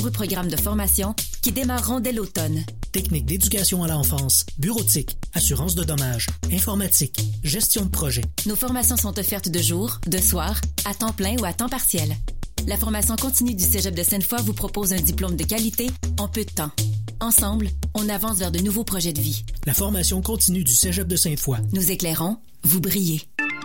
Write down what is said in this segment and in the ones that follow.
nombreux programmes de formation qui démarreront dès l'automne. Techniques d'éducation à l'enfance, bureautique, assurance de dommages, informatique, gestion de projet. Nos formations sont offertes de jour, de soir, à temps plein ou à temps partiel. La formation continue du Cégep de Sainte-Foy vous propose un diplôme de qualité en peu de temps. Ensemble, on avance vers de nouveaux projets de vie. La formation continue du Cégep de Sainte-Foy. Nous éclairons, vous brillez.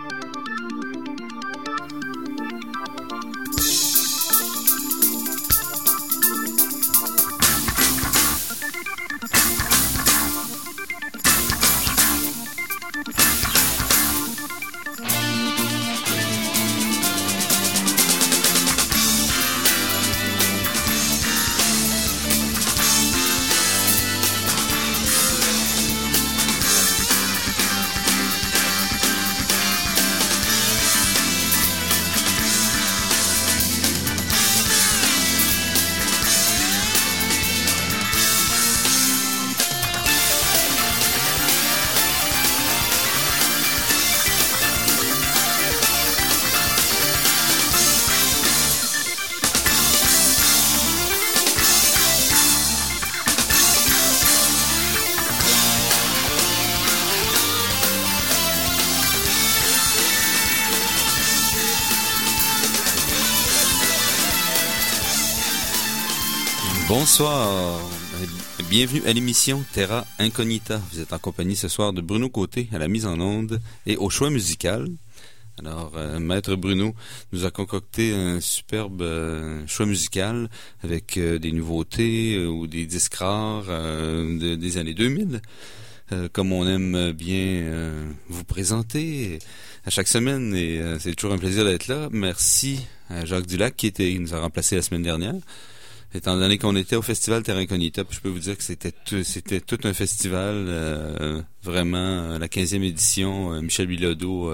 Bonsoir, bienvenue à l'émission Terra Incognita. Vous êtes en compagnie ce soir de Bruno Côté à la mise en onde et au choix musical. Alors, Maître Bruno nous a concocté un superbe choix musical avec des nouveautés ou des disques rares des années 2000. Comme on aime bien vous présenter à chaque semaine, et c'est toujours un plaisir d'être là. Merci à Jacques Dulac qui nous a remplacé la semaine dernière. Étant donné qu'on était au festival Terra Incognita, je peux vous dire que c'était tout un festival, vraiment la 15e édition, Michel Bilodeau,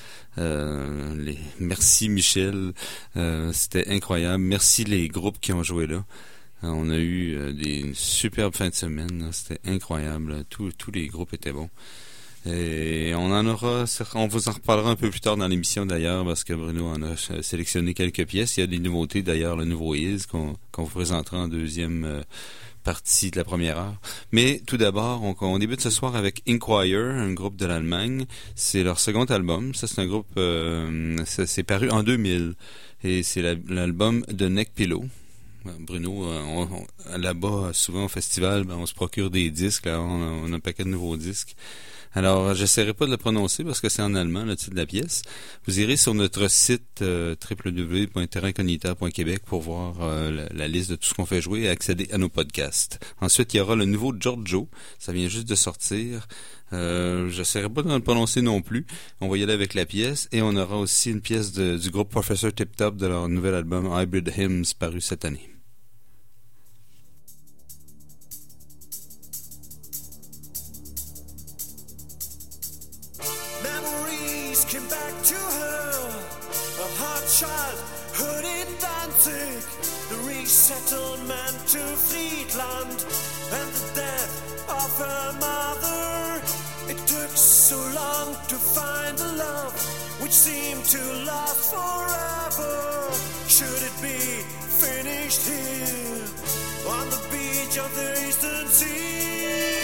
merci Michel, c'était incroyable, merci les groupes qui ont joué là. On a eu des superbes fins de semaine, là. C'était incroyable, tous les groupes étaient bons. Et on vous en reparlera un peu plus tard dans l'émission d'ailleurs, parce que Bruno en a sélectionné quelques pièces. Il y a des nouveautés d'ailleurs, le nouveau Is qu'on vous présentera en deuxième partie de la première heure. Mais tout d'abord, on débute ce soir avec Inquire, un groupe de l'Allemagne. C'est leur second album. Ça, c'est un groupe, ça s'est paru en 2000. Et c'est l'album de Neck Pillow. Bruno, là-bas, souvent au festival, on se procure des disques. Là, on a un paquet de nouveaux disques. Alors, j'essaierai pas de le prononcer parce que c'est en allemand, le titre de la pièce. Vous irez sur notre site www.terraincognita.québec pour voir la liste de tout ce qu'on fait jouer et accéder à nos podcasts. Ensuite, il y aura le nouveau Giorgio. Ça vient juste de sortir. J'essaierai pas de le prononcer non plus. On va y aller avec la pièce. Et on aura aussi une pièce du groupe Professor Tip Top de leur nouvel album Hybrid Hymns paru cette année. Came back to her, a hot child, hooded Danzig, the resettlement to Friedland, and the death of her mother. It took so long to find the love which seemed to last forever. Should it be finished here, on the beach of the Eastern Sea?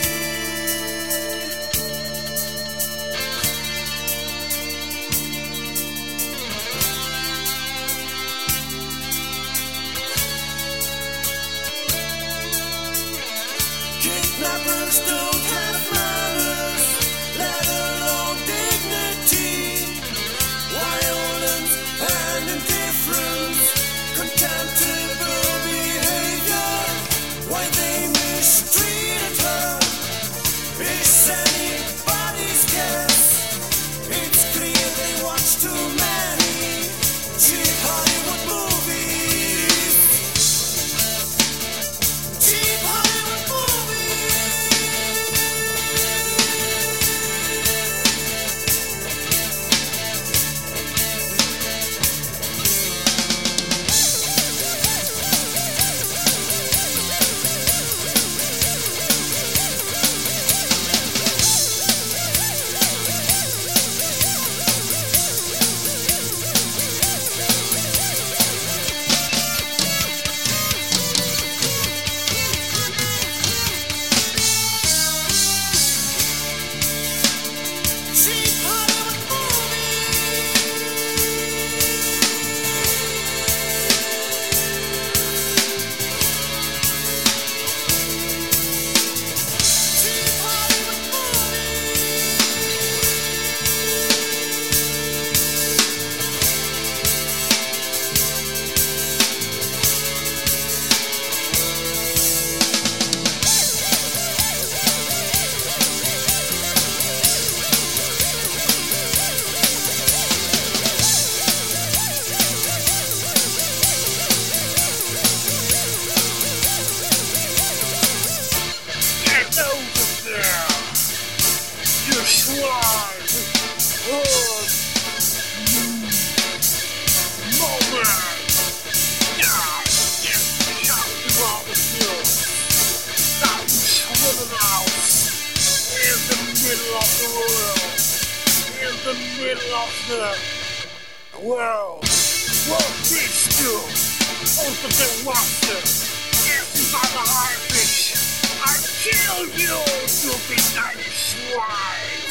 Kidnappers don't have manners, let alone dignity. Violence and indifference, contemptible behavior. Why they mistreated her is anybody's guess. It's clear they watch too many cheap Hollywood movies. Cheap Hollywood movies. world, in the middle of the world. What fish do? Out of the water, empty by the heartbeat. I kill you, stupid tiny swine.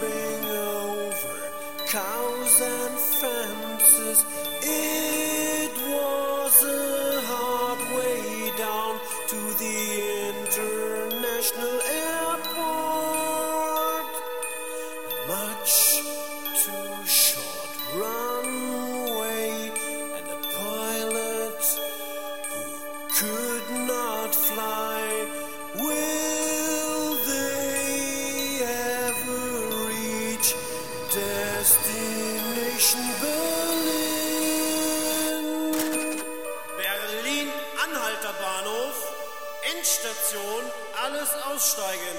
jumping over cows and fences. It was a hard way down to the international airport. Much too short runway and a pilot who could not fly. Will they ever reach destination Berlin? Berlin-Anhalter Bahnhof, Endstation, alles aussteigen.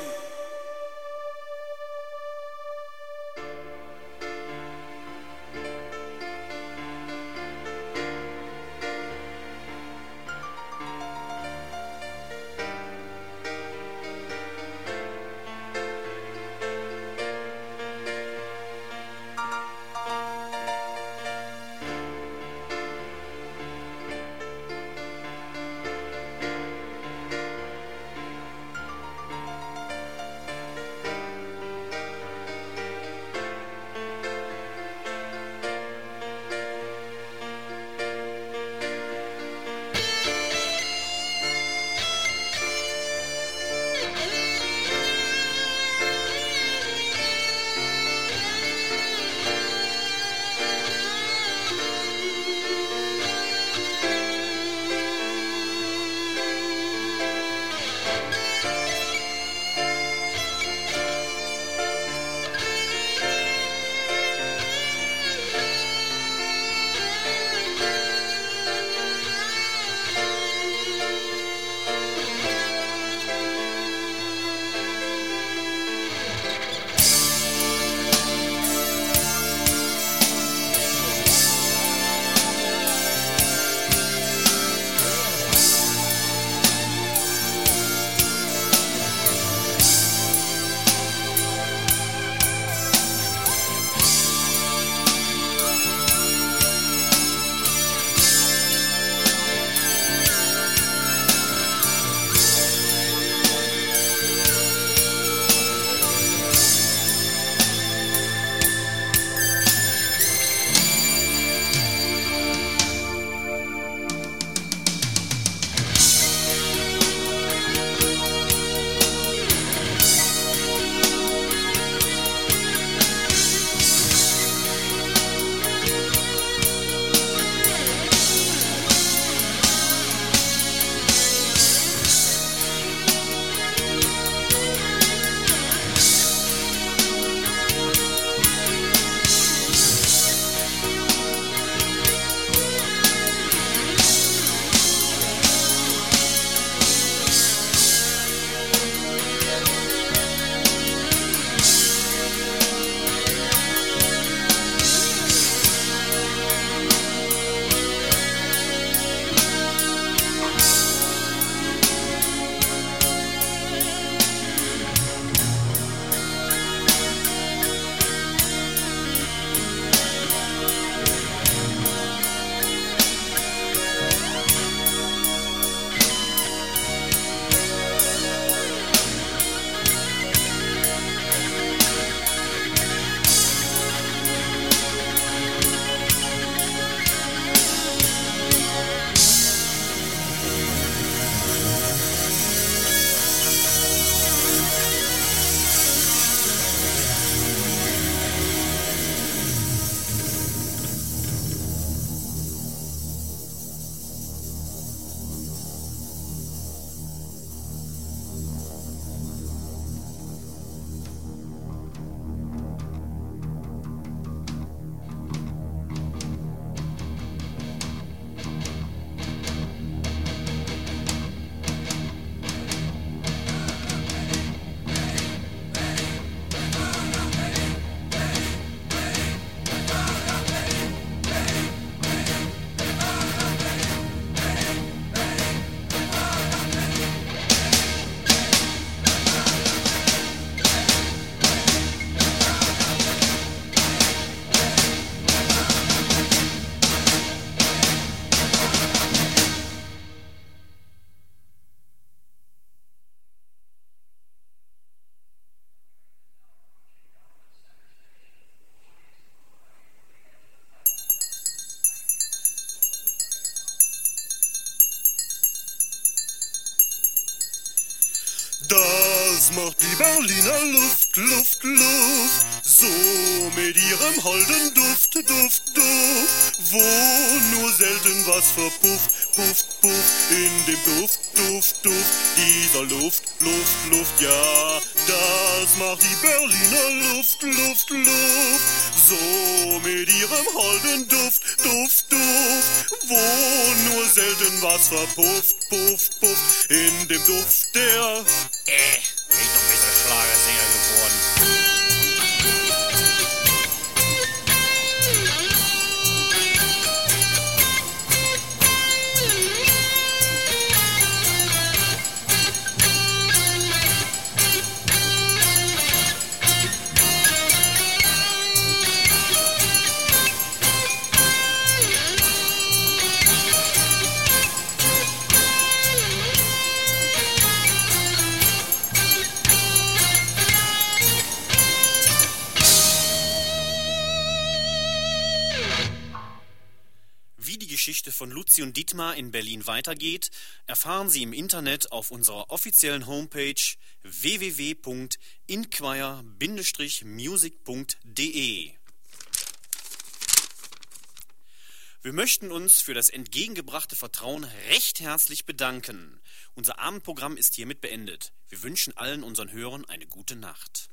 macht die Berliner Luft, Luft, Luft. So mit ihrem holden Duft, Duft, Duft, wo nur selten was verpufft, Puff, Puff, in dem Duft, Duft, Duft, dieser Luft, Luft, Luft, ja, das macht die Berliner Luft, Luft, Luft. So mit ihrem holden Duft, Duft, Duft, wo nur selten was verpufft, Puff, Puff, in dem Duft der... bin ich doch ein bisschen Schlagersänger geworden. Geschichte von Luzi und Dietmar in Berlin weitergeht, erfahren Sie im Internet auf unserer offiziellen Homepage www.inquire-music.de. Wir möchten uns für das entgegengebrachte Vertrauen recht herzlich bedanken. Unser Abendprogramm ist hiermit beendet. Wir wünschen allen unseren Hörern eine gute Nacht.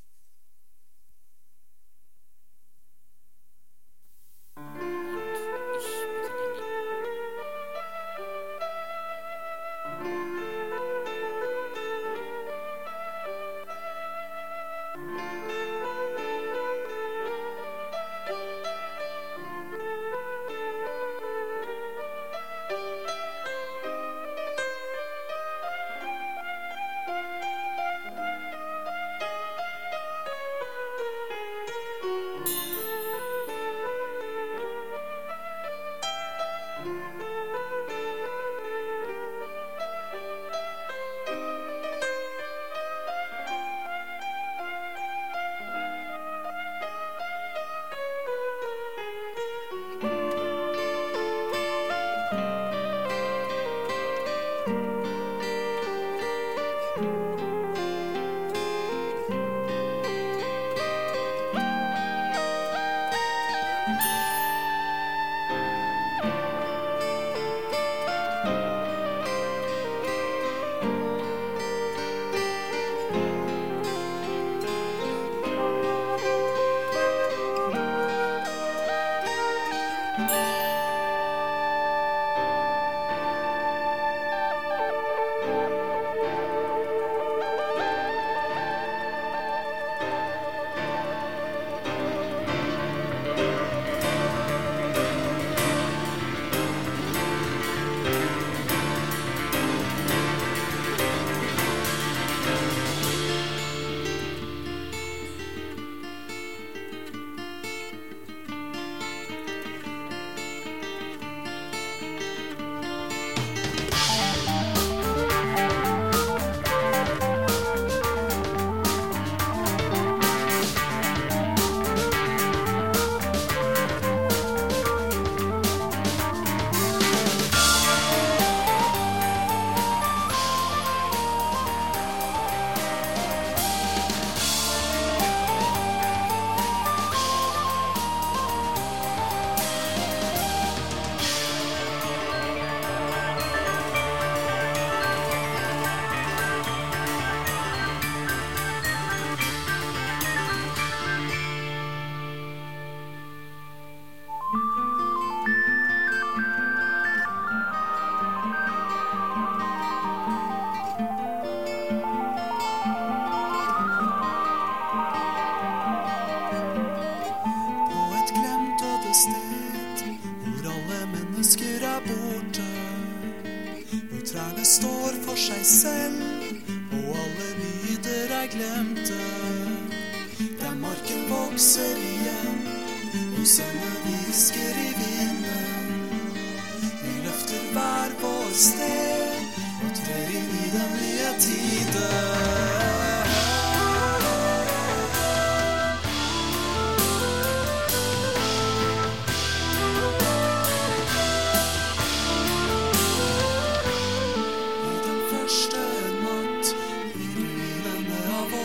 Står for seg selv, og alle lyder glemte. Der marken vokser igjen, og sønnen visker i vinden. Vi løfter hver vår sted, og trer inn i den nye tiden. Av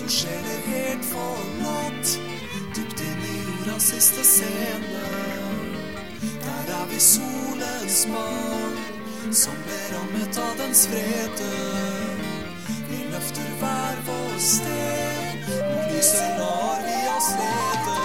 For sjeler helt forlatt, dypt inn i jordas siste scene. Der vi solens barn, som ble rammet av dens vrede. Vi løfter hver vår sted, mot lyset lar vi oss lede.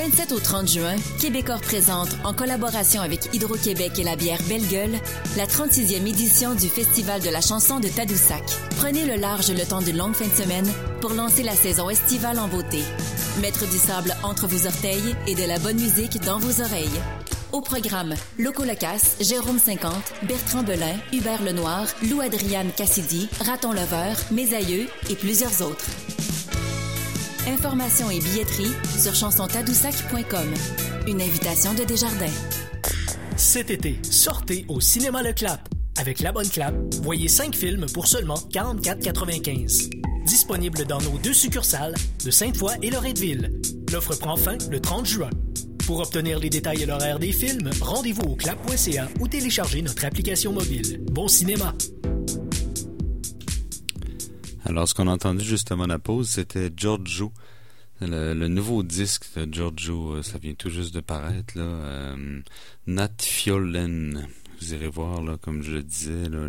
27 au 30 juin, Québecor présente, en collaboration avec Hydro-Québec et la bière Belle Gueule, la 36e édition du Festival de la chanson de Tadoussac. Prenez le large le temps d'une longue fin de semaine pour lancer la saison estivale en beauté. Mettre du sable entre vos orteils et de la bonne musique dans vos oreilles. Au programme, Loco Locas, Jérôme 50, Bertrand Belin, Hubert Lenoir, Lou-Adriane Cassidy, Raton Lover, Mes Aïeux et plusieurs autres. Informations et billetterie sur chansontadoussac.com. Une invitation de Desjardins. Cet été, sortez au Cinéma Le Clap. Avec la bonne clap, voyez 5 films pour seulement 44,95. Disponible dans nos 2 succursales de Sainte-Foy et Loretteville. L'offre prend fin le 30 juin. Pour obtenir les détails et l'horaire des films, rendez-vous au clap.ca ou téléchargez notre application mobile. Bon cinéma! Alors, ce qu'on a entendu justement à la pause, c'était Giorgio. Le nouveau disque de Giorgio, ça vient tout juste de paraître, là. Nat Fiolen. Vous irez voir, là, comme je le disais, là,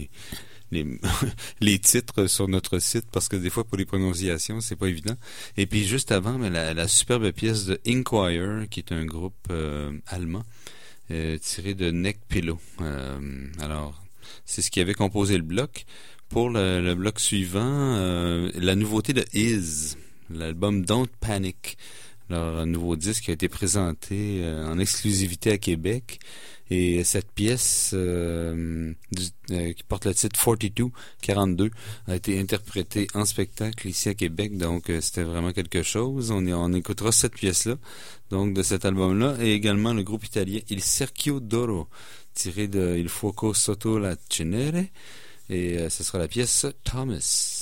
les titres sur notre site, parce que des fois, pour les prononciations, c'est pas évident. Et puis, juste avant, mais la superbe pièce de Inquire, qui est un groupe allemand, tiré de Neck Pillow. Alors, c'est ce qui avait composé le bloc. Pour le bloc suivant, la nouveauté de Is, l'album Don't Panic, leur nouveau disque qui a été présenté en exclusivité à Québec. Et cette pièce qui porte le titre 42 a été interprétée en spectacle ici à Québec, donc c'était vraiment quelque chose. On écoutera cette pièce-là, donc de cet album-là, et également le groupe italien Il Cerchio d'Oro, tiré de Il Fuoco Sotto la Cenere, et ce sera la pièce Thomas.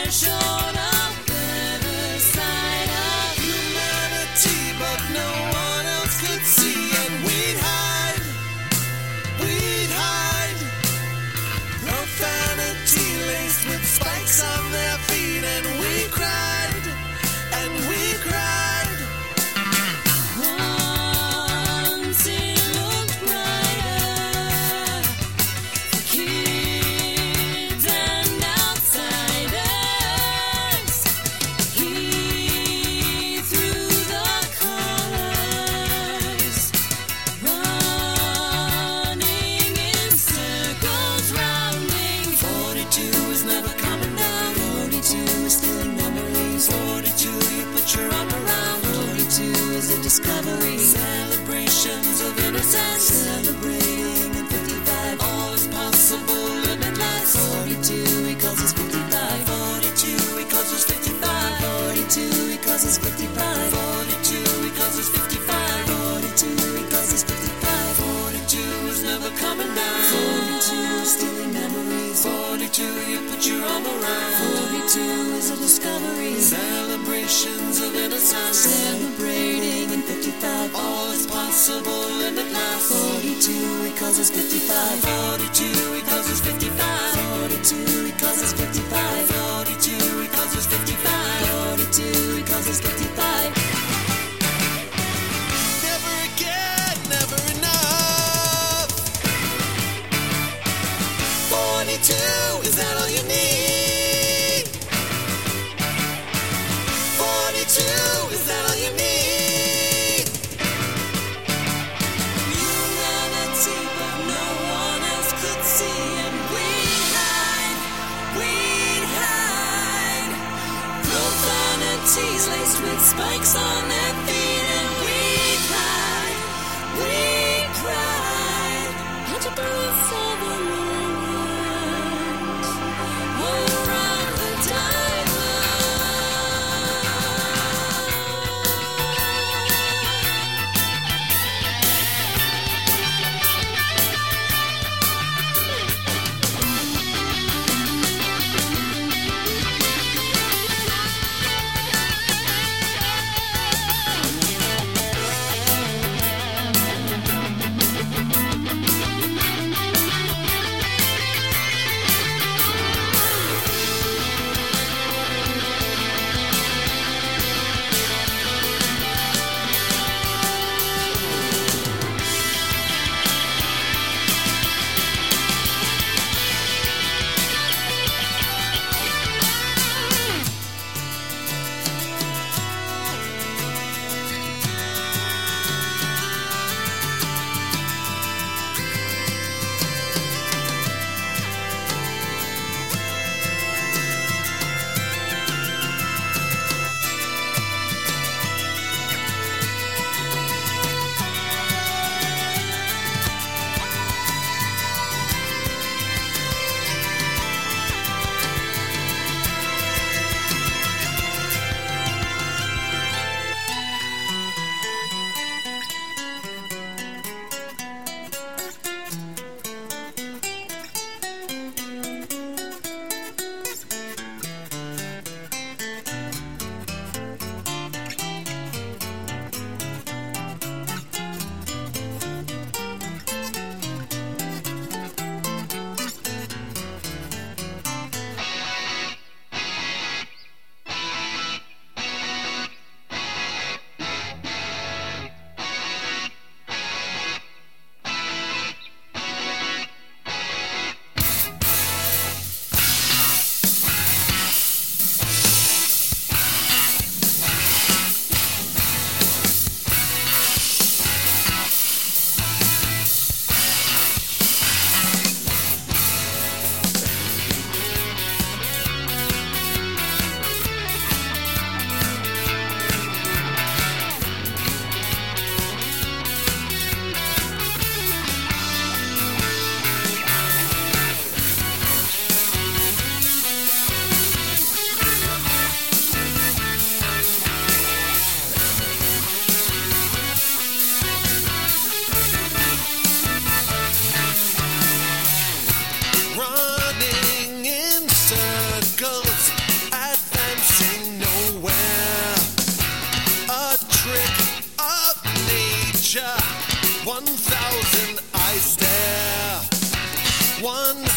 shown a better side of humanity, but no one else could see, and we'd hide. Profanity laced with spikes on their feet, and we cried, and we cried. Once it looked brighter for kids and outsiders. He threw the colors, running in circles, rounding. 42 is never coming down. 42 is stealing memories. 42, you put your arm around. 42 is a discovery. Celebrations of innocence. Celebrating in 55. All is possible, limitless. 42 because it's 55. 42 because it's 55. 42 because it's 55. 42 because it's 55. 42 because it's 55. 42 is never coming down. 42 stealing memories. 42 you put your arm around. 42 is a discovery. Celebrations of innocence. Celebrating in 55. All is possible, limitless. 42 because it's 55. 42 because it's 55. 42 because it's 55. 42 because it's 55. 42 because it's 55. Never again, never enough. 42, is that all you need? 42, is that all you need? Humanity, but no one else could see, and we'd hide. Profanities laced with spikes on their feet, and we'd hide. Had you breathe for the moment around the diamond?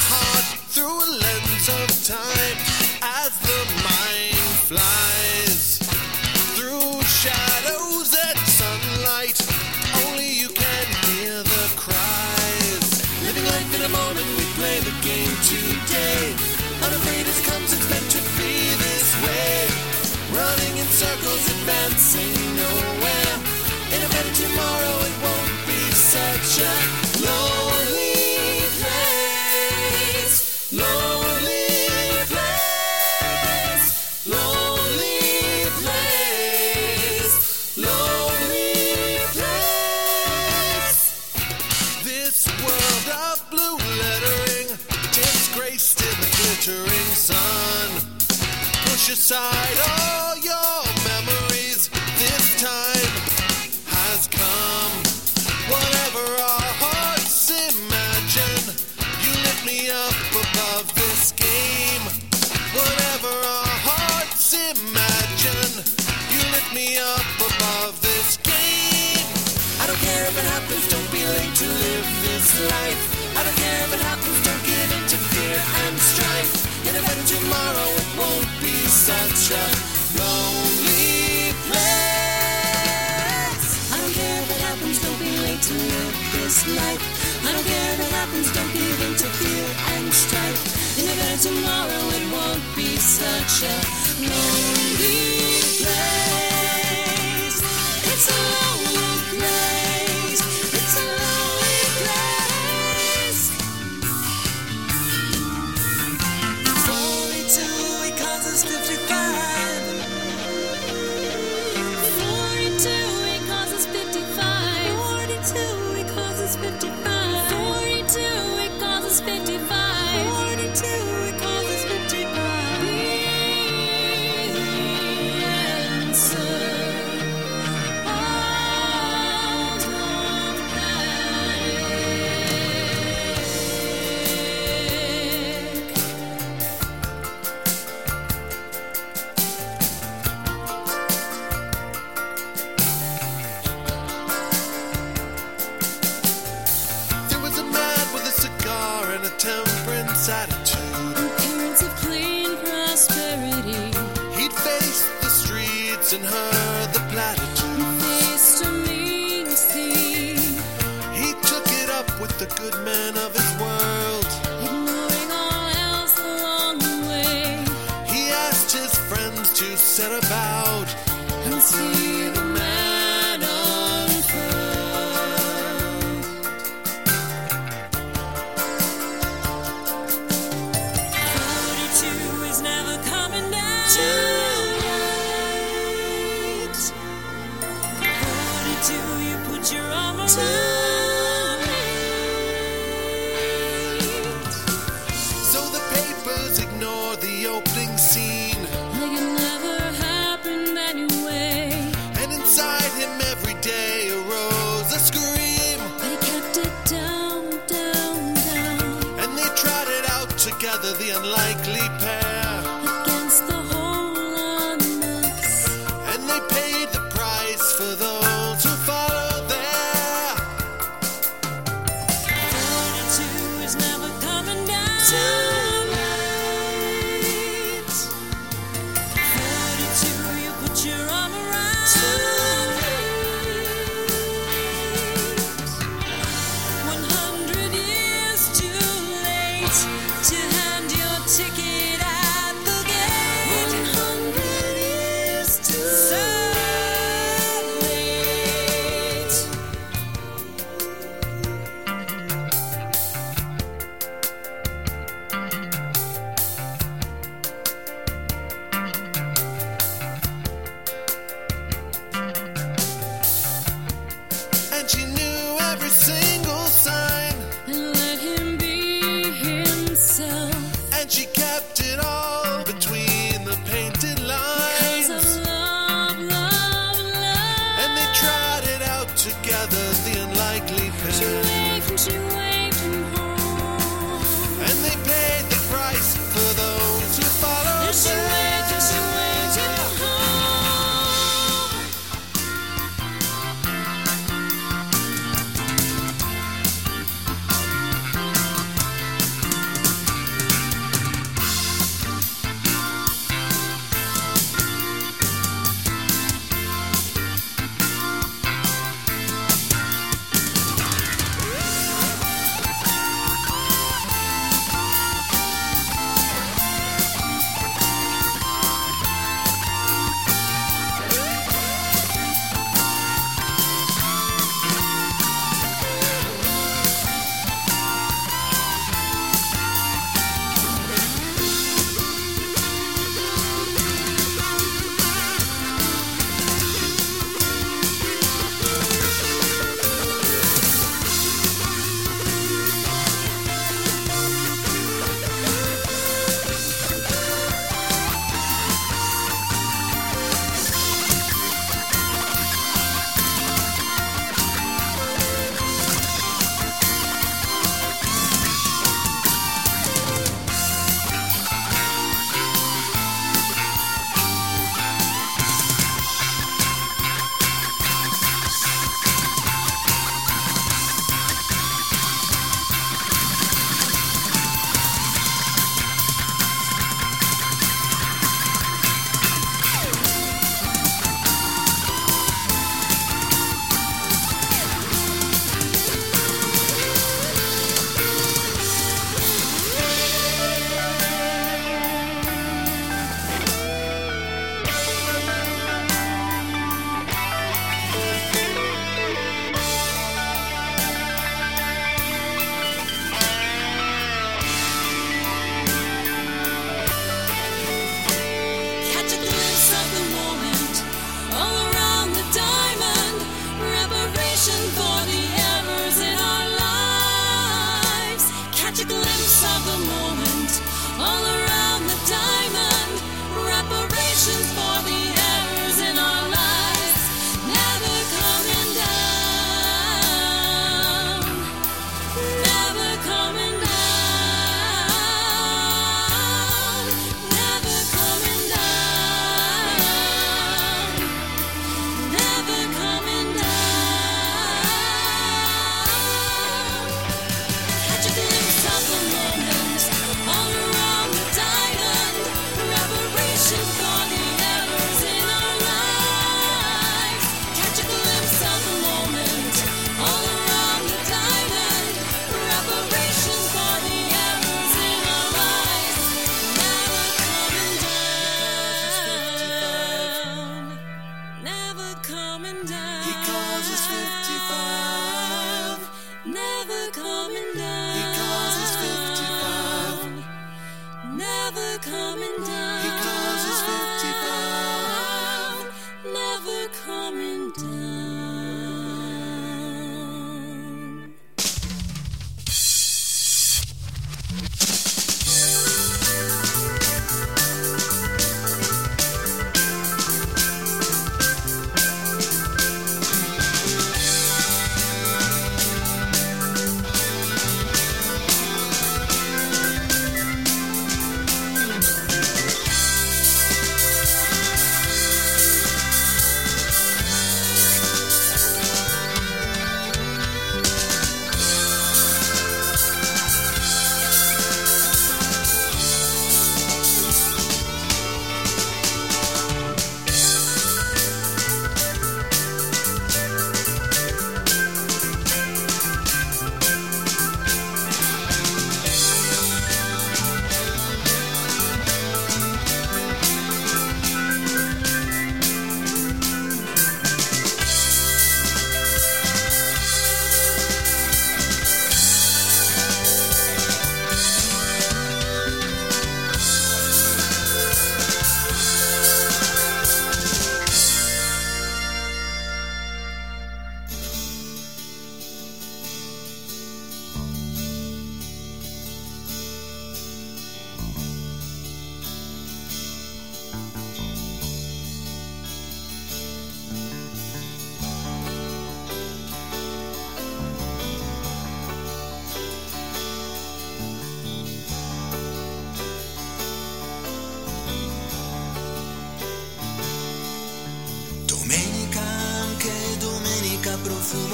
heart through a lens of time as the mind flies through shadows and sunlight. Only you can hear the cries. Living life in a moment, we play the game today. Unafraid as comes, it's meant to be this way. Running in circles, advancing nowhere. In a better tomorrow, it won't be such a lonely place. Lonely place. Lonely place. Lonely place. This world of blue lettering, disgraced in the glittering sun. Push aside all your memories. This time has come. Whatever our hearts imagine, you lift me up above this game. Whatever our hearts imagine, you lift me up above this game. I don't care if it happens, don't be late to live this life. I don't care if it happens, don't give in to fear and strife. In a better tomorrow, it won't be such a lonely place. I don't care if it happens, don't be late to live this life. I don't care if it happens, don't give in to fear and strife. In a better tomorrow, it won't be such a lonely place. It's a lonely place. It's a lonely place. 42 because it's 55. 42 because it's 55. 42 because it's 55. 42 because it's 55. 42 because it's 55. The answer. Out of panic. There was a man with a cigar and a temperance attitude. Appearance of clean prosperity. He'd faced the streets and heard the platitudes. Faced a mean scene. He took it up with the good men of his world. Ignoring all else along the way. He asked his friends to set about And see the man unfurled. 42 is never coming down. Tonight. 42, you put your arm around me. so the papers ignore the opening scene. Like it never happened anyway. And inside him every day arose a scream. They kept it down, down, down. And they trotted out together, the unlikely pair. Against the whole on us. And they paid the price for those who followed there. 42 is never coming down. Tonight. 42, you put your arm around. Tonight. 100 years too late to hand your ticket at the gate. 100 years too late. And she knew every single sign. And let him be himself. And she kept it all between the painted lines. Cause of love, love, love. And they trotted out together, the unlikely She pair. waved and she waved him home. And they paid the price for those who followed And she waved and she waved him home.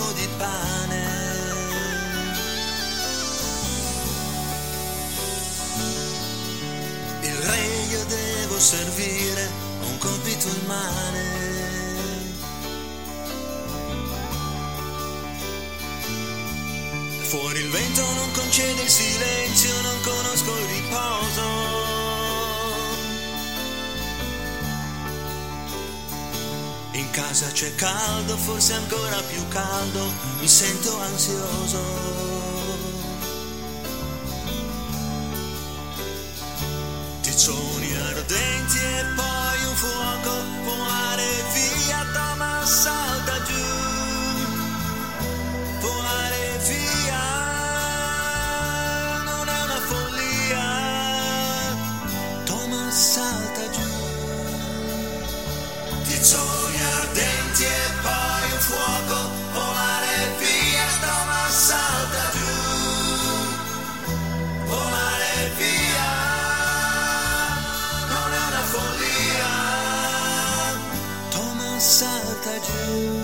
po' di pane. Il re io devo servire, ho un compito immane. Fuori il vento non concede il silenzio, non conosco il riposo. In casa c'è caldo, forse ancora più caldo, mi sento ansioso. Tizzoni ardenti e poi un fuoco, volare via, Thomas salta giù. Volare via, non è una follia, Thomas salta giù. Tizzoni ardenti e poi un fuoco, volare via, Thomas salta giù. Volare via, non è una follia, Thomas salta giù.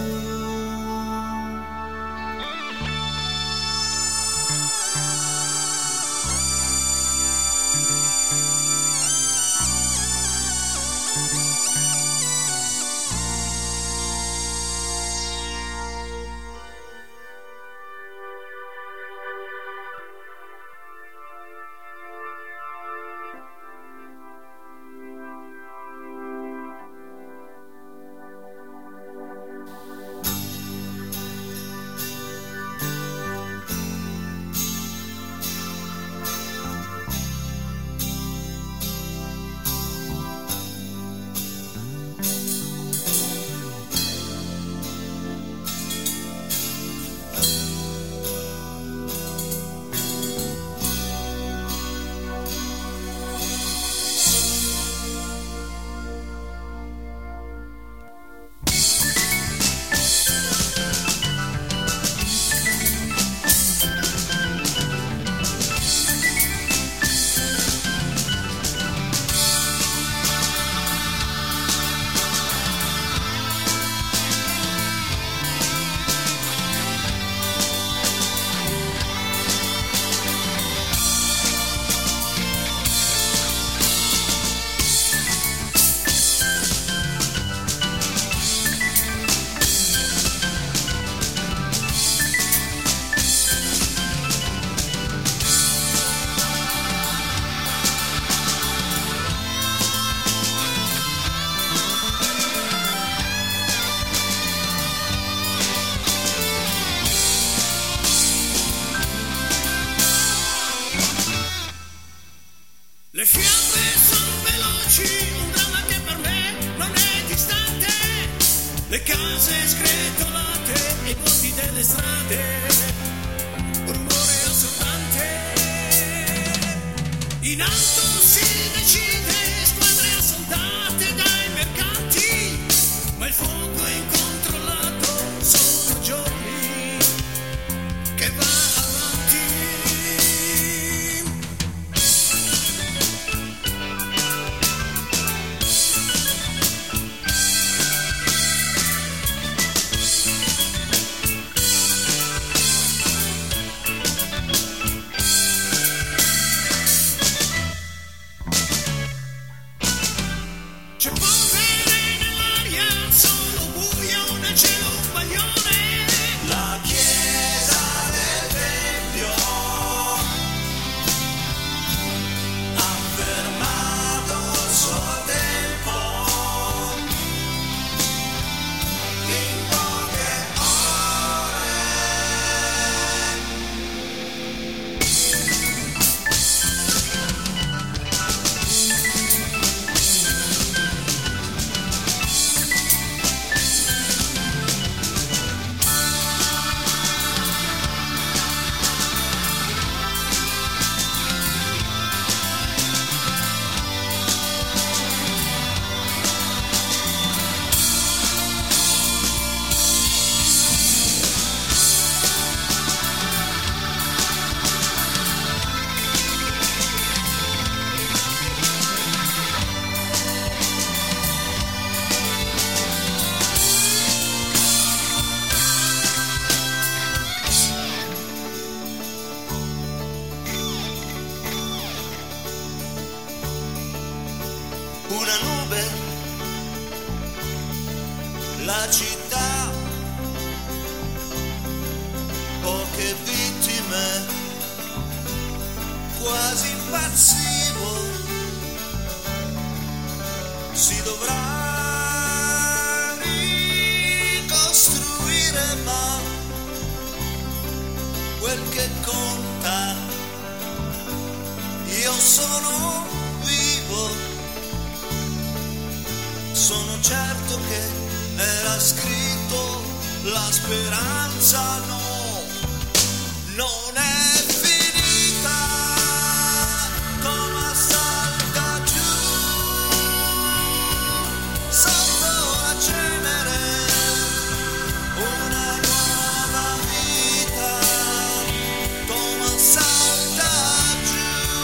Le fiamme sono veloci, un dramma che per me non è distante. Le case sgretolate e i volti delle strade, rumore assordante. In alto si decide, squadre assoldate dai mercanti, ma il fuoco è incontrollato, sono giorni che va avanti. C'è polvere nell'aria, solo buio nel cielo, un baglione. La chiesa del Tempio ha fermato il suo tempo in poche ore. una nube, la città, poche vittime, quasi impassivo, si dovrà ricostruire, ma quel che conta, io sono vivo, sono certo che era scritto, la speranza no, non è finita. Thomas salta giù sotto la cenere, una nuova vita. Thomas salta giù.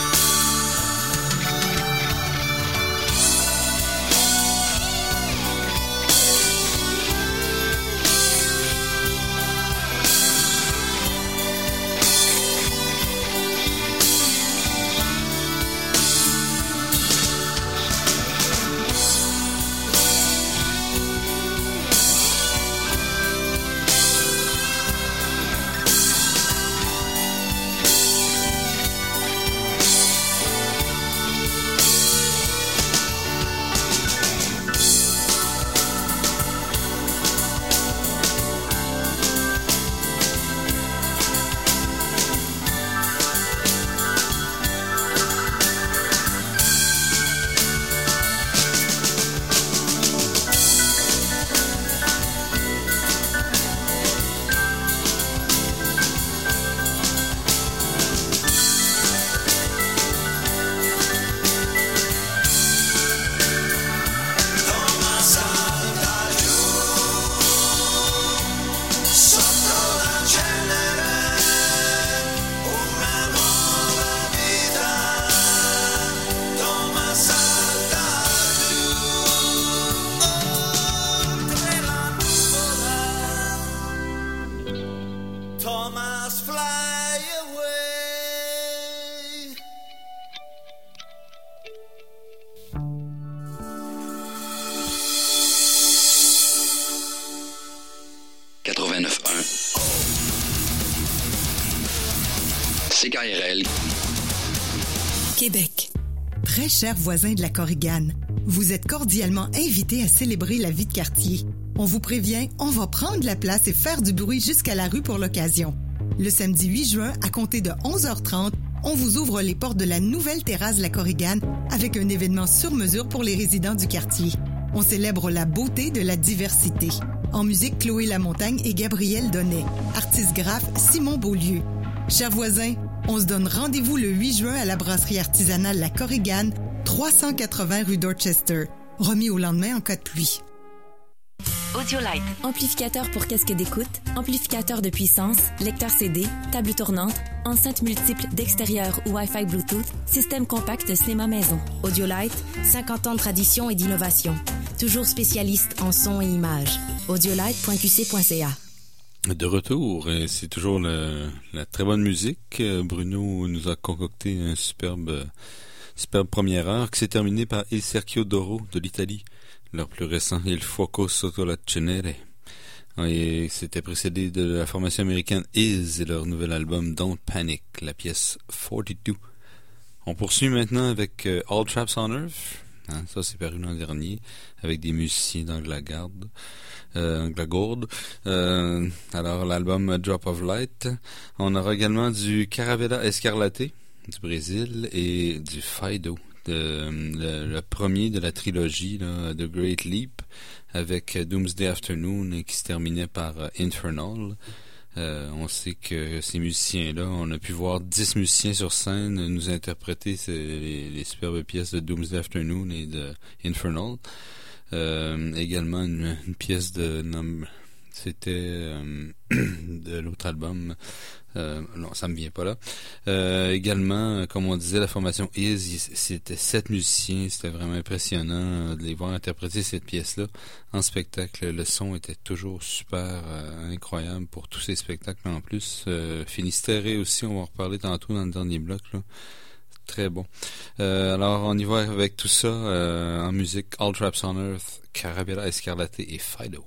Thomas, fly away. CKRL. Québec. Très chers voisins de la Korigane, vous êtes cordialement invités à célébrer la vie de quartier. On vous prévient, on va prendre la place et faire du bruit jusqu'à la rue pour l'occasion. Le samedi 8 juin, à compter de 11h30, on vous ouvre les portes de la nouvelle terrasse de la Korigane avec un événement sur mesure pour les résidents du quartier. On célèbre la beauté de la diversité. En musique, Chloé Lamontagne et Gabriel Donnet. Artiste graphe, Simon Beaulieu. Chers voisins, on se donne rendez-vous le 8 juin à la brasserie artisanale La Korigane, 380 rue Dorchester. Remis au lendemain en cas de pluie. Audiolite. Amplificateur pour casque d'écoute, amplificateur de puissance, lecteur CD, table tournante, enceinte multiple d'extérieur ou Wi-Fi Bluetooth, système compact cinéma maison. Audiolite, 50 ans de tradition et d'innovation. Toujours spécialiste en son et images. Audiolite.qc.ca. De retour, et c'est toujours la très bonne musique. Bruno nous a concocté un superbe première heure qui s'est terminée par Il Cerchio d'Oro de l'Italie. Leur plus récent, Il Fuoco sotto la cenere. Et c'était précédé de la formation américaine Is et leur nouvel album Don't Panic, la pièce 42. On poursuit maintenant avec All Traps on Earth. Ça, c'est paru l'an dernier, avec des musiciens d'Anglagourde. Alors, l'album Drop of Light. On aura également du Caravela Escarlate du Brésil et du Fido. Le premier de la trilogie là, The Great Leap avec Doomsday Afternoon qui se terminait par Infernal. On sait que ces musiciens-là, on a pu voir 10 musiciens sur scène nous interpréter les superbes pièces de Doomsday Afternoon et de Infernal. Également une pièce de c'était de l'autre album. Non, ça me vient pas là. Également, comme on disait, la formation Is, c'était 7 musiciens. C'était vraiment impressionnant de les voir interpréter cette pièce-là en spectacle. Le son était toujours super incroyable pour tous ces spectacles en plus. Finistère aussi, on va en reparler tantôt dans le dernier bloc, là. Très bon. Alors, on y va avec tout ça en musique. All Traps on Earth, Carabella Escarlate et Fido.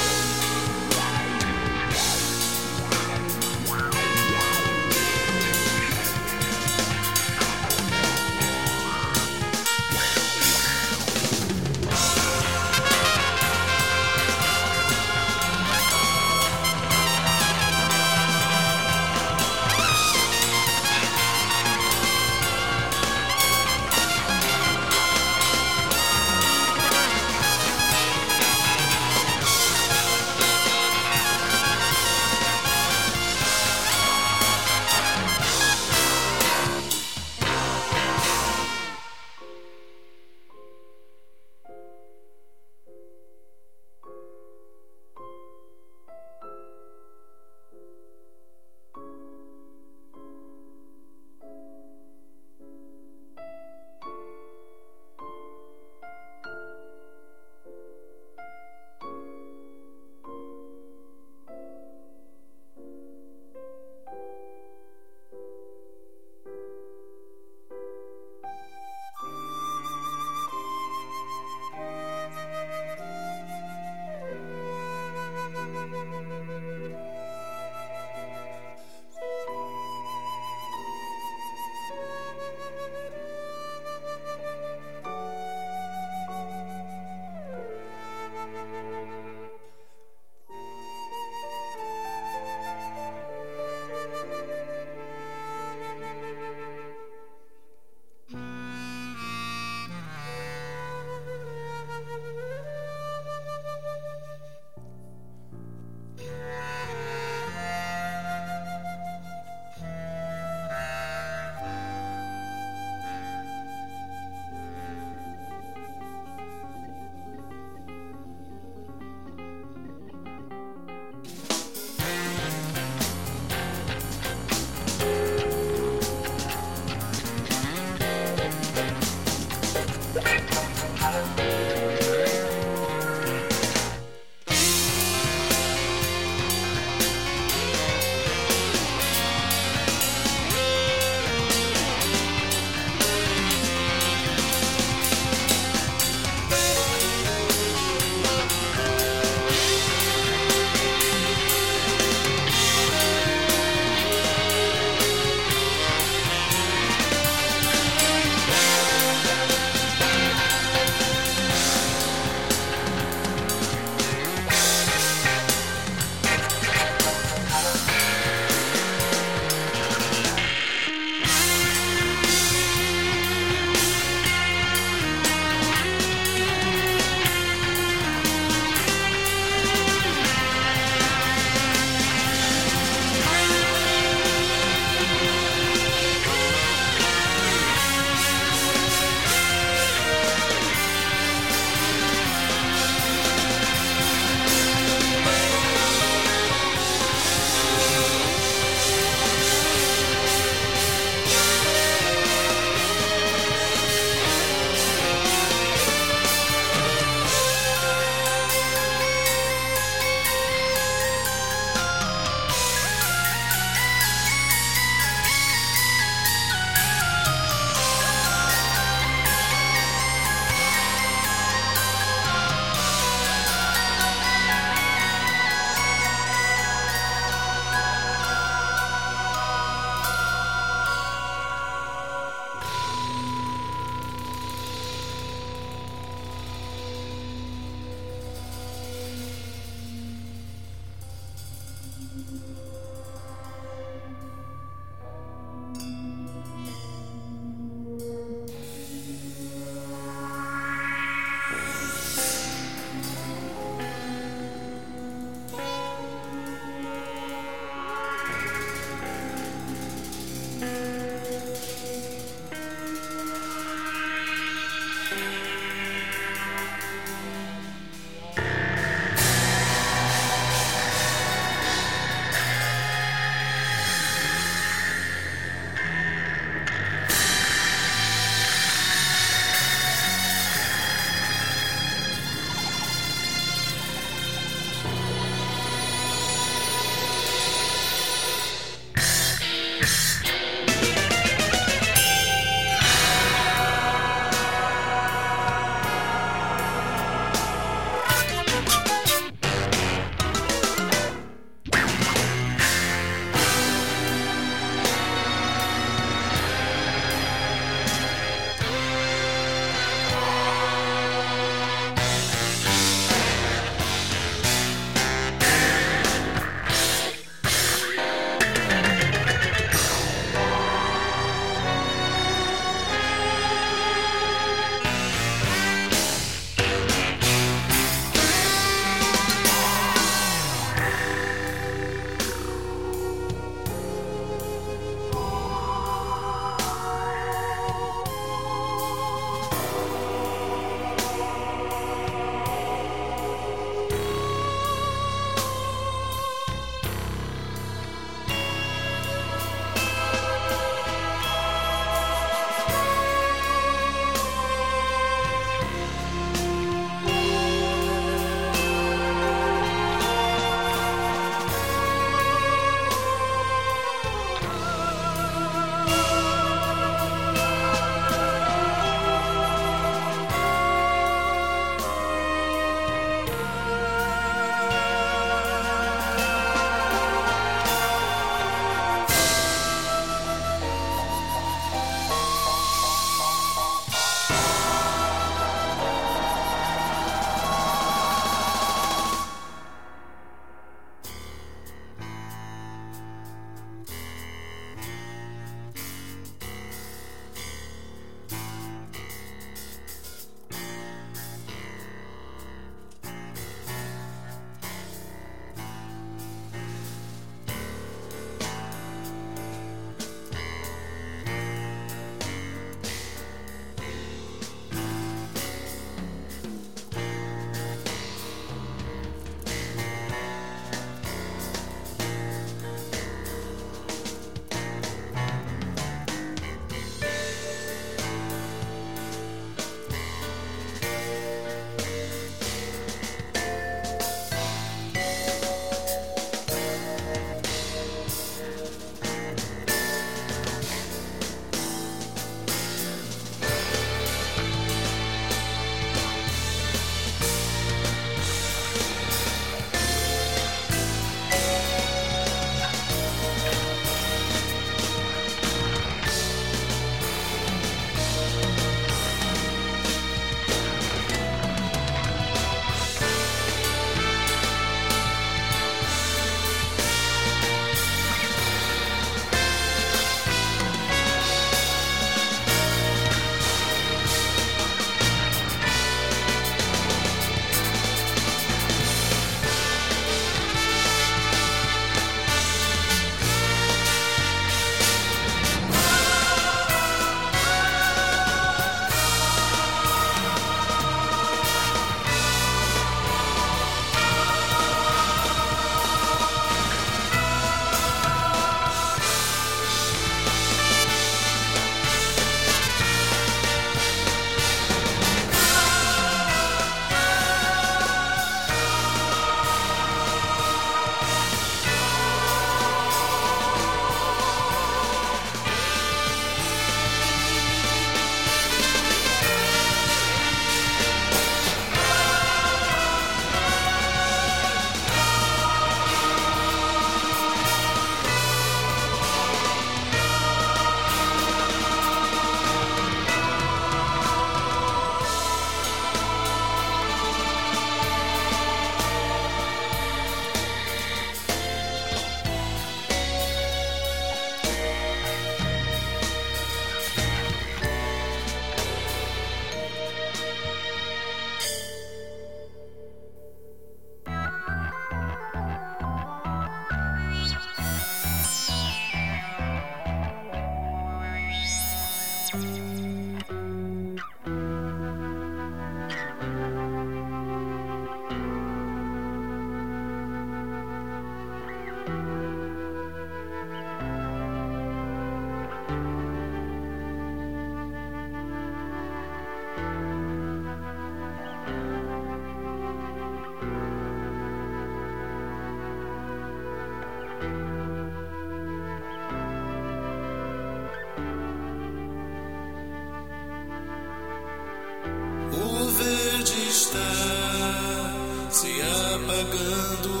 O verde está se apagando,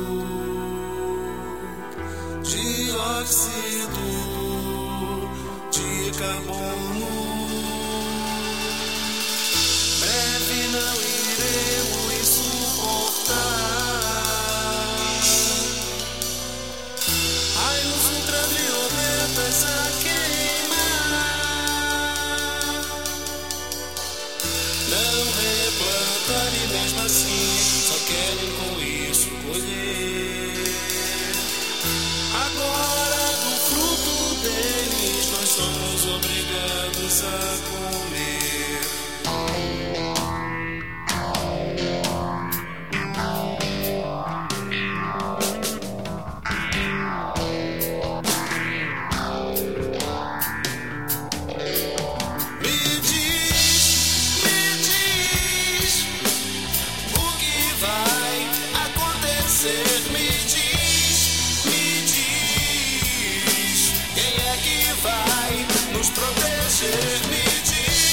dióxido de carbono. Breve não iremos suportar raios ultravioletas a queimar. Não replantar e mesmo assim só querem com isso colher. Agora do fruto deles nós somos obrigados a comer. Me diz o que vai acontecer. Me diz quem é que vai nos proteger. Me diz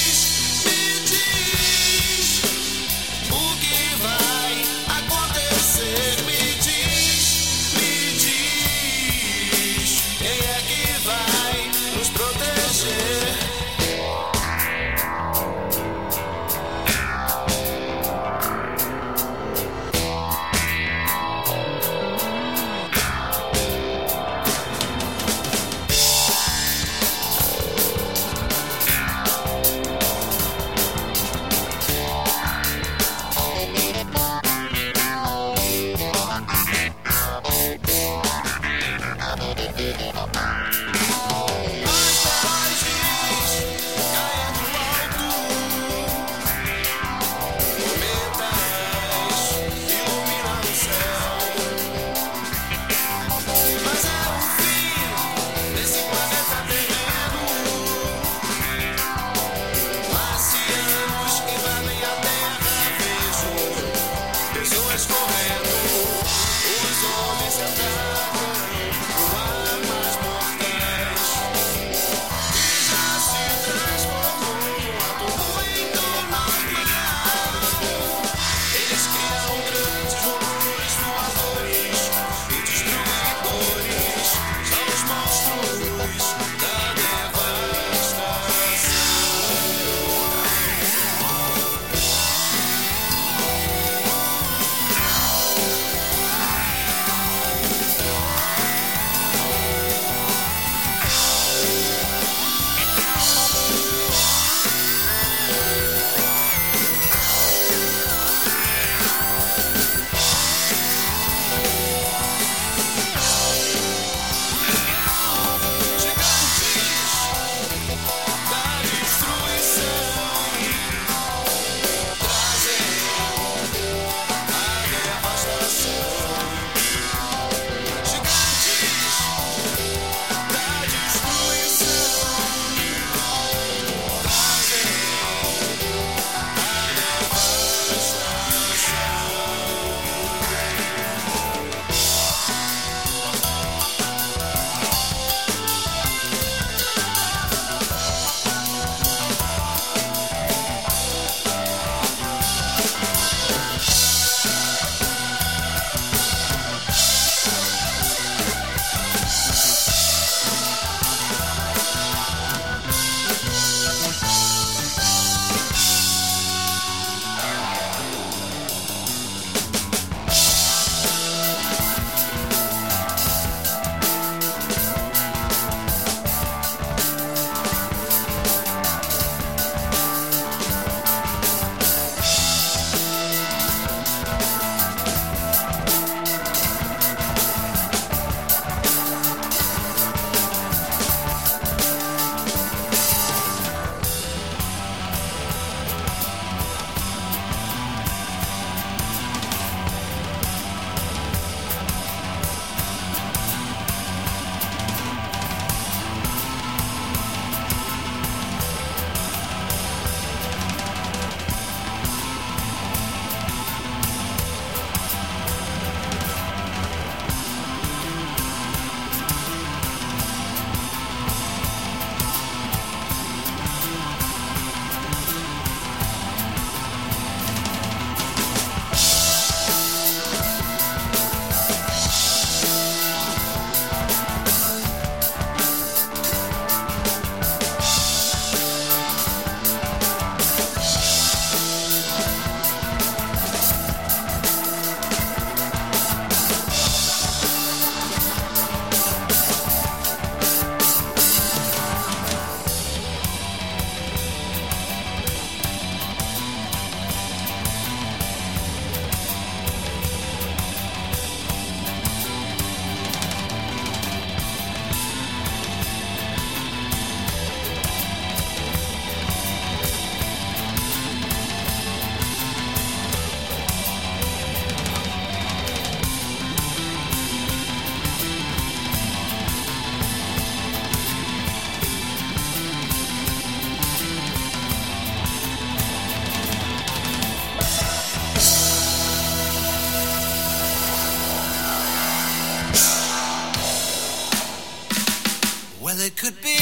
could be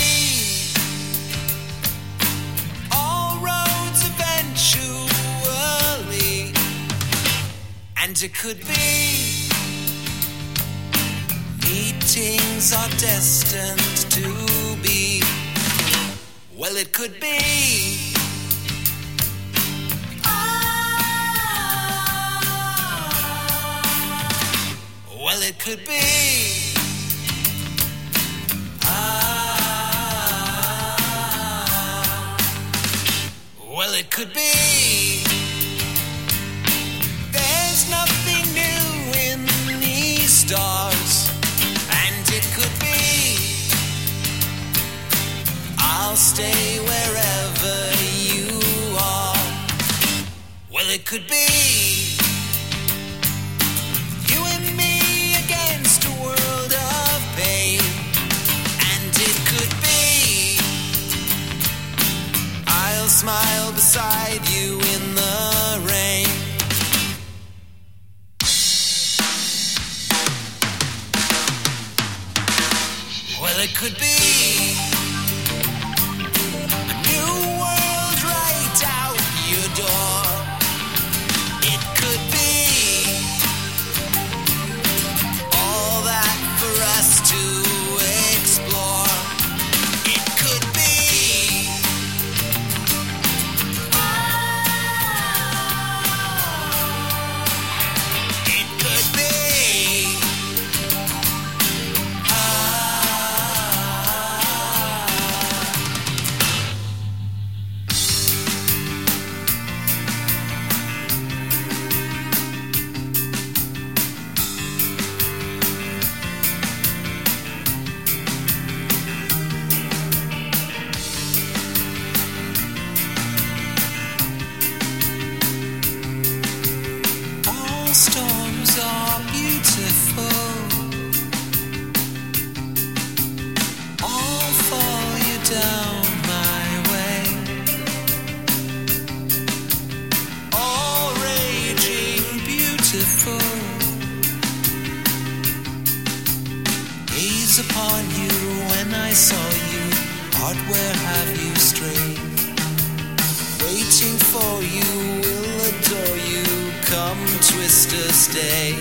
all roads eventually, and it could be meetings are destined to be. Well, it could be well, it could be well, it could be there's nothing new in these stars, and it could be I'll stay wherever you are. Well, it could be you and me against a world of pain, and it could be I'll smile beside you in the rain. Well, it could be a new world right out your door. It could be all that for us to explore. It could be it could be all storms are beautiful. All fall you down my way. All raging beautiful. Gaze upon you when I saw you. Heart, where have you strayed? Waiting for you, will adore you. Come, twister, stay.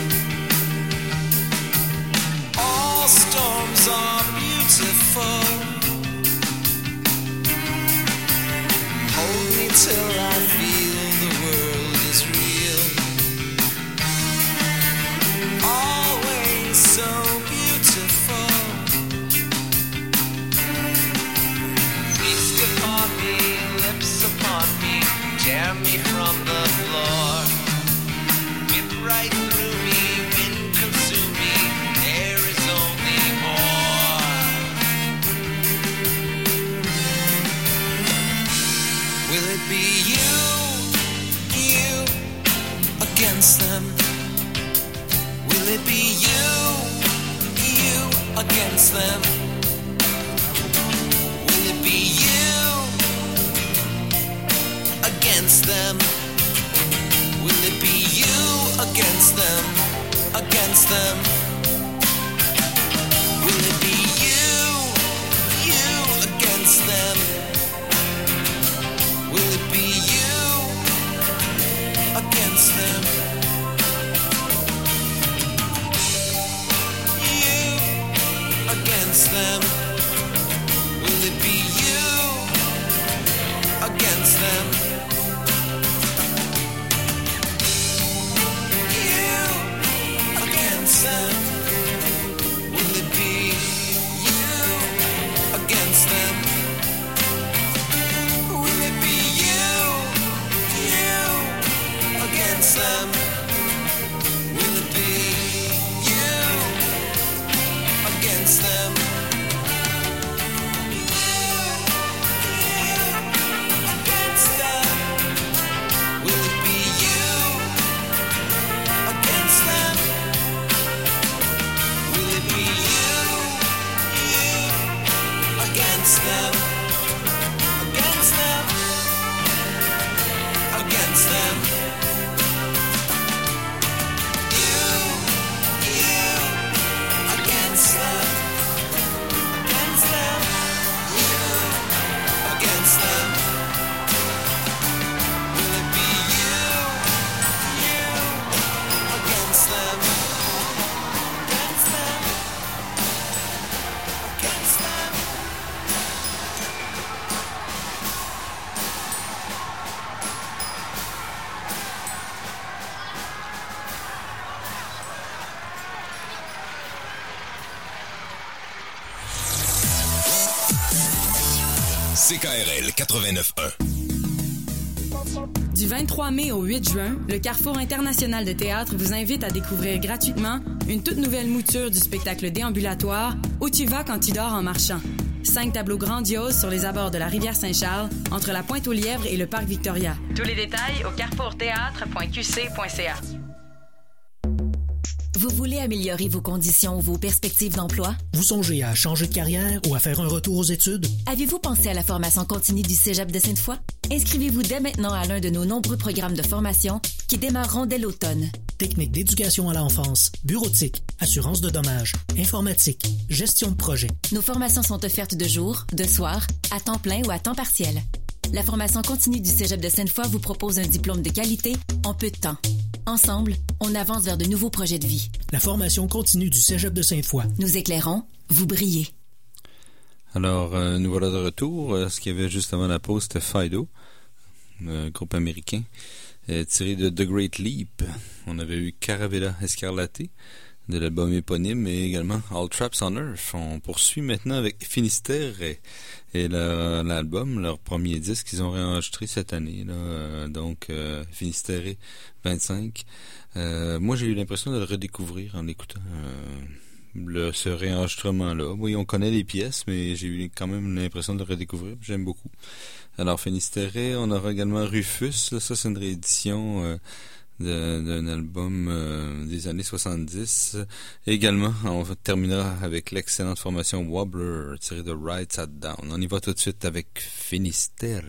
All storms are beautiful. Hold me till I feel the world is real. Always so beautiful. Feast upon me, lips upon me, tear me from the floor. Whip right through me, wind consume me, there is only more. Will it be you against them? Will it be you against them? Will it be you against them? Will it be you against them? Against them? Will it be you against them? Will it be you against them? You against them? Will it be you against them? You against them? CKRL 89.1. Du 23 mai au 8 juin, le Carrefour international de théâtre vous invite à découvrir gratuitement une toute nouvelle mouture du spectacle déambulatoire « Où tu vas quand tu dors en marchant ». 5 tableaux grandioses sur les abords de la rivière Saint-Charles, entre la Pointe-aux-Lièvres et le parc Victoria. Tous les détails au carrefourthéâtre.qc.ca. Vous voulez améliorer vos conditions ou vos perspectives d'emploi? Vous songez à changer de carrière ou à faire un retour aux études? Avez-vous pensé à la formation continue du Cégep de Sainte-Foy? Inscrivez-vous dès maintenant à l'un de nos nombreux programmes de formation qui démarreront dès l'automne. Technique d'éducation à l'enfance, bureautique, assurance de dommages, informatique, gestion de projet. Nos formations sont offertes de jour, de soir, à temps plein ou à temps partiel. La formation continue du Cégep de Sainte-Foy vous propose un diplôme de qualité en peu de temps. Ensemble, on avance vers de nouveaux projets de vie. La formation continue du Cégep de Sainte-Foy. Nous éclairons, vous brillez. Alors, nous voilà de retour. Ce qu'il y avait juste avant la pause, c'était Fido, un groupe américain, tiré de The Great Leap. On avait eu Caravella Escarlate, de l'album éponyme, et également All Traps on Earth. On poursuit maintenant avec Finistère et l'album, leur premier disque qu'ils ont réenregistré cette année, là, donc Finistère 25. Moi, j'ai eu l'impression de le redécouvrir en écoutant ce réenregistrement-là. Oui, on connaît les pièces, mais j'ai eu quand même l'impression de le redécouvrir. J'aime beaucoup. Alors, Finistère, on aura également Rufus. Là, ça, c'est une réédition d'un album des années 70. Et également, on terminera avec l'excellente formation Wobbler, tirée de Right Side Down. On y va tout de suite avec Finistère.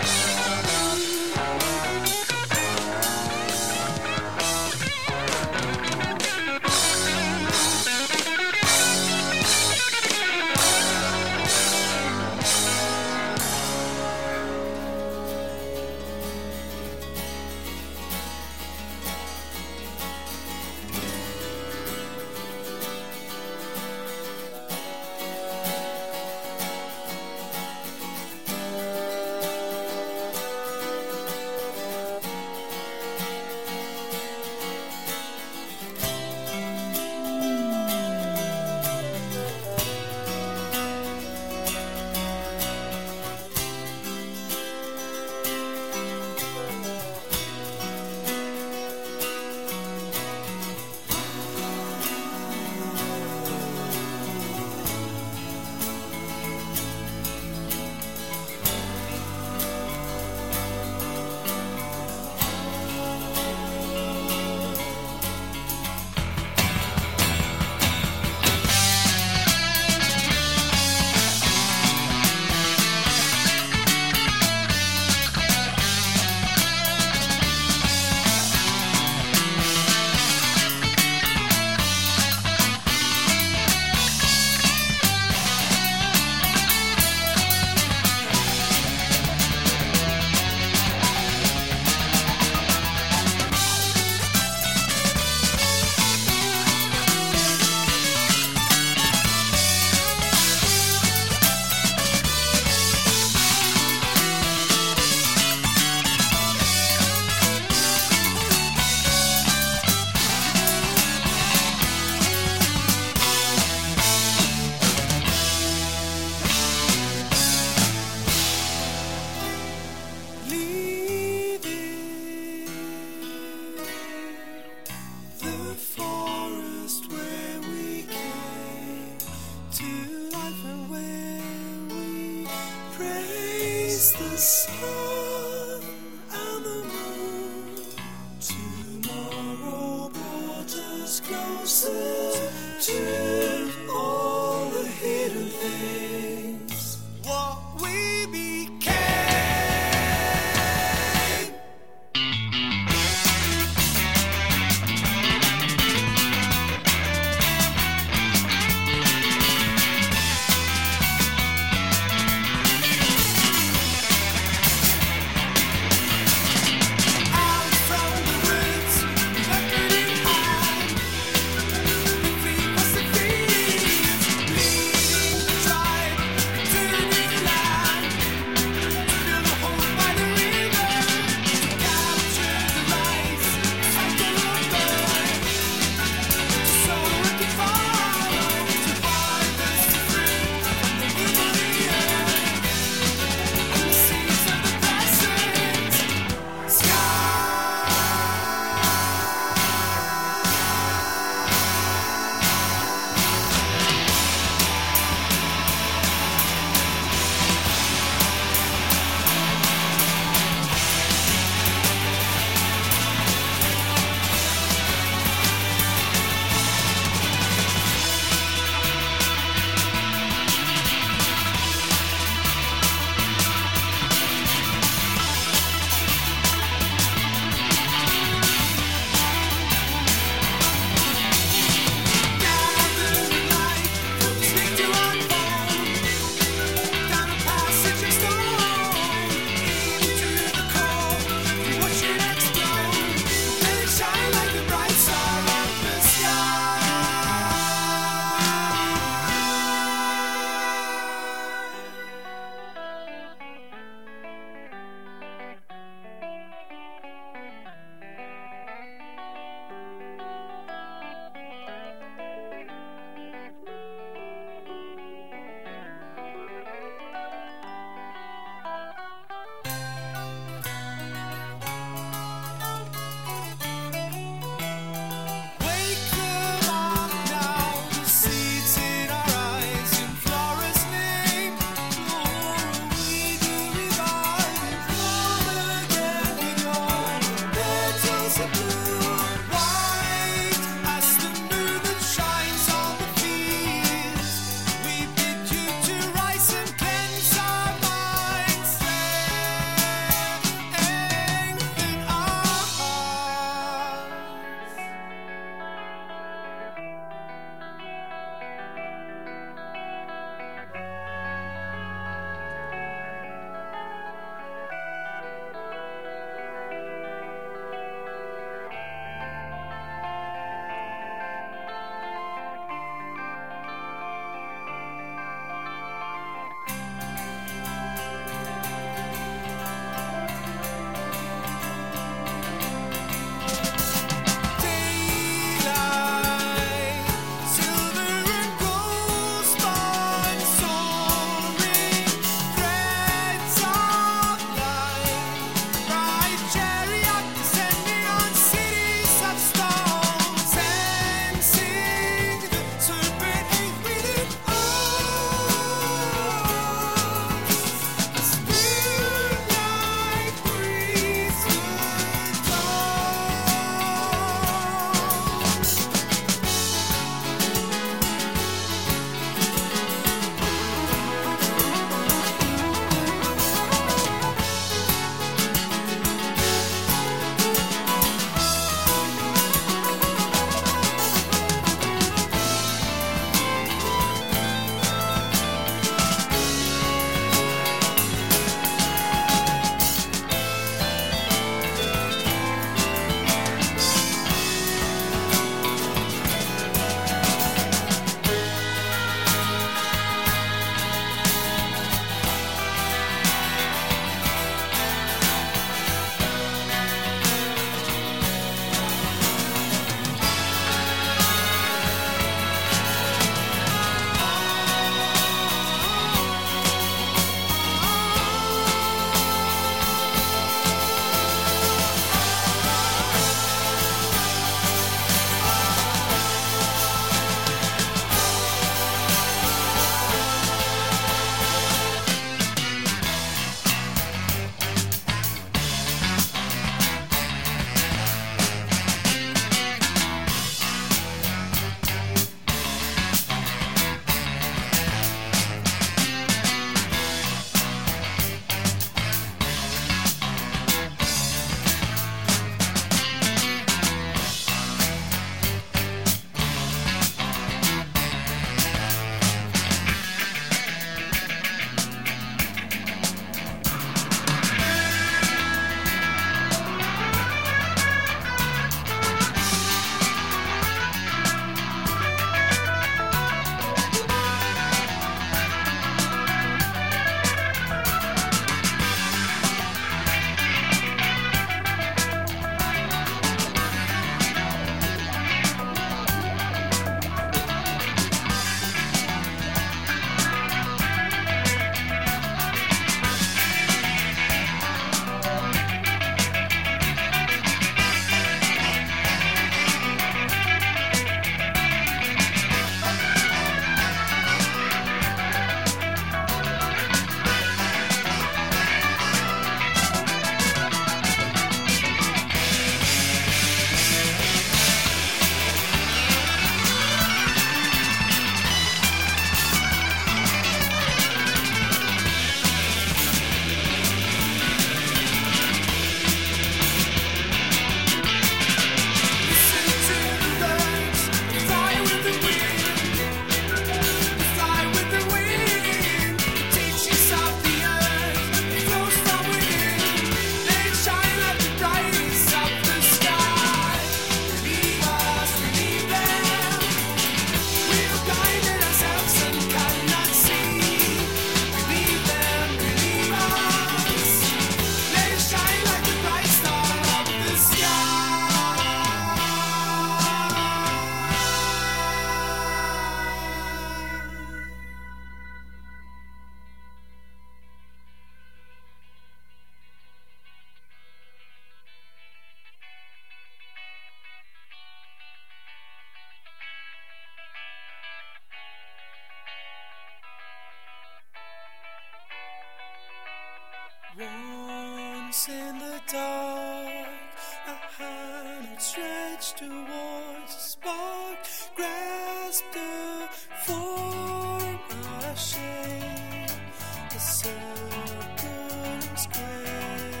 Once in the dark, a hand outstretched towards a spark, grasped a form, a shape, a circle and square.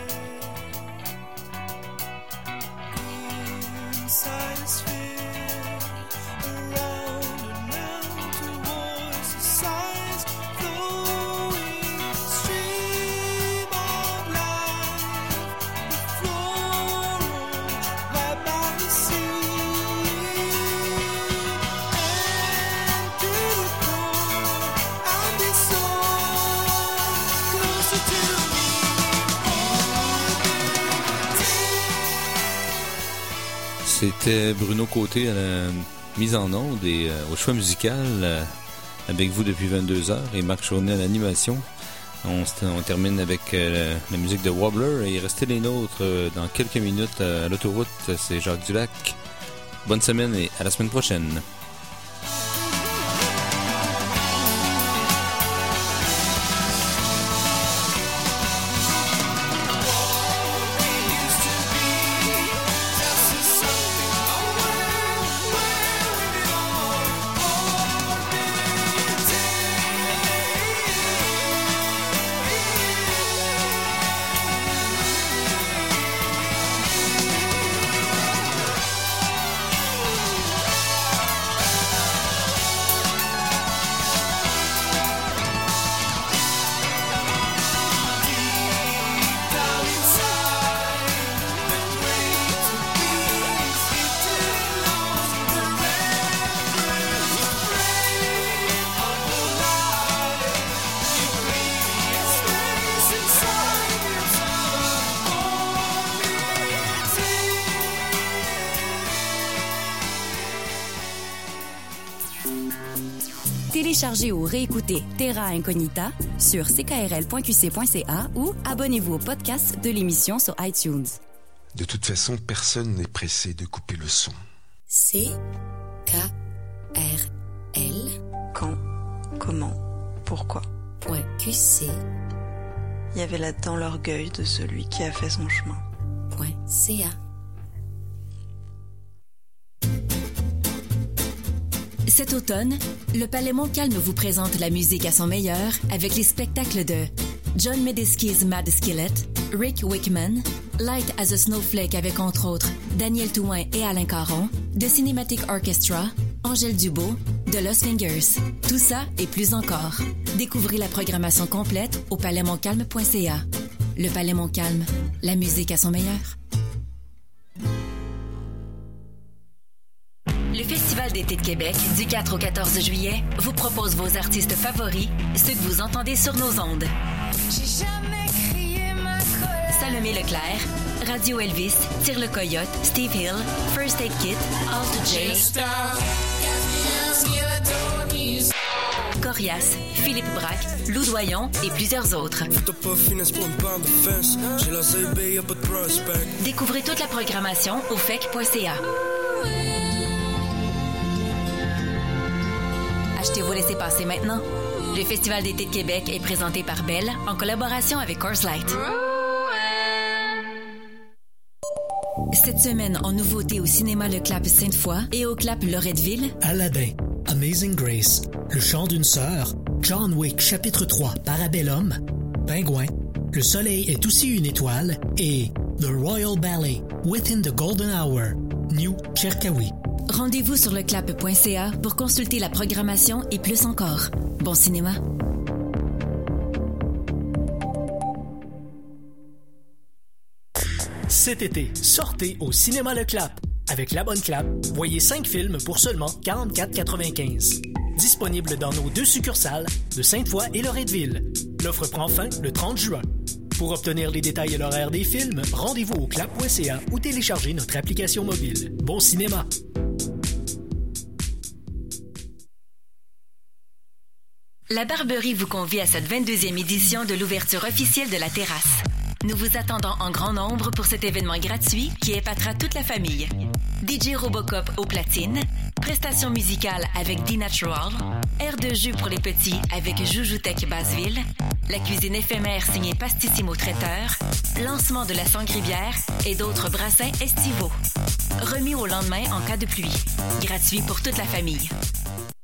Inside a sphere, around and round towards the sides, flowing stream of life, the floral right by the sea, and to the core, I'll be so closer to me. C'était Bruno Côté à la mise en onde et au choix musical avec vous depuis 22h et Marc Chaunay à l'animation. On termine avec la musique de Wobbler et restez les nôtres dans quelques minutes à l'autoroute. C'est Jacques Dulac. Bonne semaine et à la semaine prochaine. Téléchargez ou réécoutez Terra Incognita sur ckrl.qc.ca ou abonnez-vous au podcast de l'émission sur iTunes. De toute façon, personne n'est pressé de couper le son. CKRL. Quand, comment, pourquoi. .qc. Il y avait là-dedans l'orgueil de celui qui a fait son chemin. .ca. Cet automne, le Palais Montcalm vous présente la musique à son meilleur avec les spectacles de John Medeski's Mad Skillet, Rick Wickman, Light as a Snowflake avec entre autres Daniel Touin et Alain Caron, The Cinematic Orchestra, Angèle Dubeau, The Lost Fingers. Tout ça et plus encore. Découvrez la programmation complète au palaismontcalm.ca. Le Palais Montcalm, la musique à son meilleur. Le Festival d'été de Québec, du 4 au 14 juillet, vous propose vos artistes favoris, ceux que vous entendez sur nos ondes. J'ai jamais crié ma colère. Salomé Leclerc, Radio Elvis, Tire le Coyote, Steve Hill, First Aid Kit, Alt J, Corias, Philippe Braque, Lou Doyon et plusieurs autres. Découvrez toute la programmation au fec.ca. Achetez vos laissez-passer maintenant. Le Festival d'été de Québec est présenté par Bell en collaboration avec Coors Light. Cette semaine, en nouveauté au cinéma Le Clap Sainte-Foy et au Clap Loretteville, Aladdin, Amazing Grace, Le chant d'une sœur, John Wick chapitre 3, Parabellum, Pingouin, Le soleil est aussi une étoile et The Royal Ballet, Within the Golden Hour, New Cherkawi. Rendez-vous sur leclap.ca pour consulter la programmation et plus encore. Bon cinéma. Cet été, sortez au cinéma Le Clap. Avec La Bonne Clap, voyez 5 films pour seulement 44,95. Disponible dans nos 2 succursales de Sainte-Foy et Loretteville. L'offre prend fin le 30 juin. Pour obtenir les détails et l'horaire des films, rendez-vous au clap.ca ou téléchargez notre application mobile. Bon cinéma! La Barberie vous convie à cette 22e édition de l'ouverture officielle de la terrasse. Nous vous attendons en grand nombre pour cet événement gratuit qui épatera toute la famille. DJ Robocop au platine, prestations musicales avec D-Natural, air de jus pour les petits avec Joujoutech Basseville, la cuisine éphémère signée Pastissimo Traiteur, lancement de la Sangrivière et d'autres brassins estivaux. Remis au lendemain en cas de pluie. Gratuit pour toute la famille.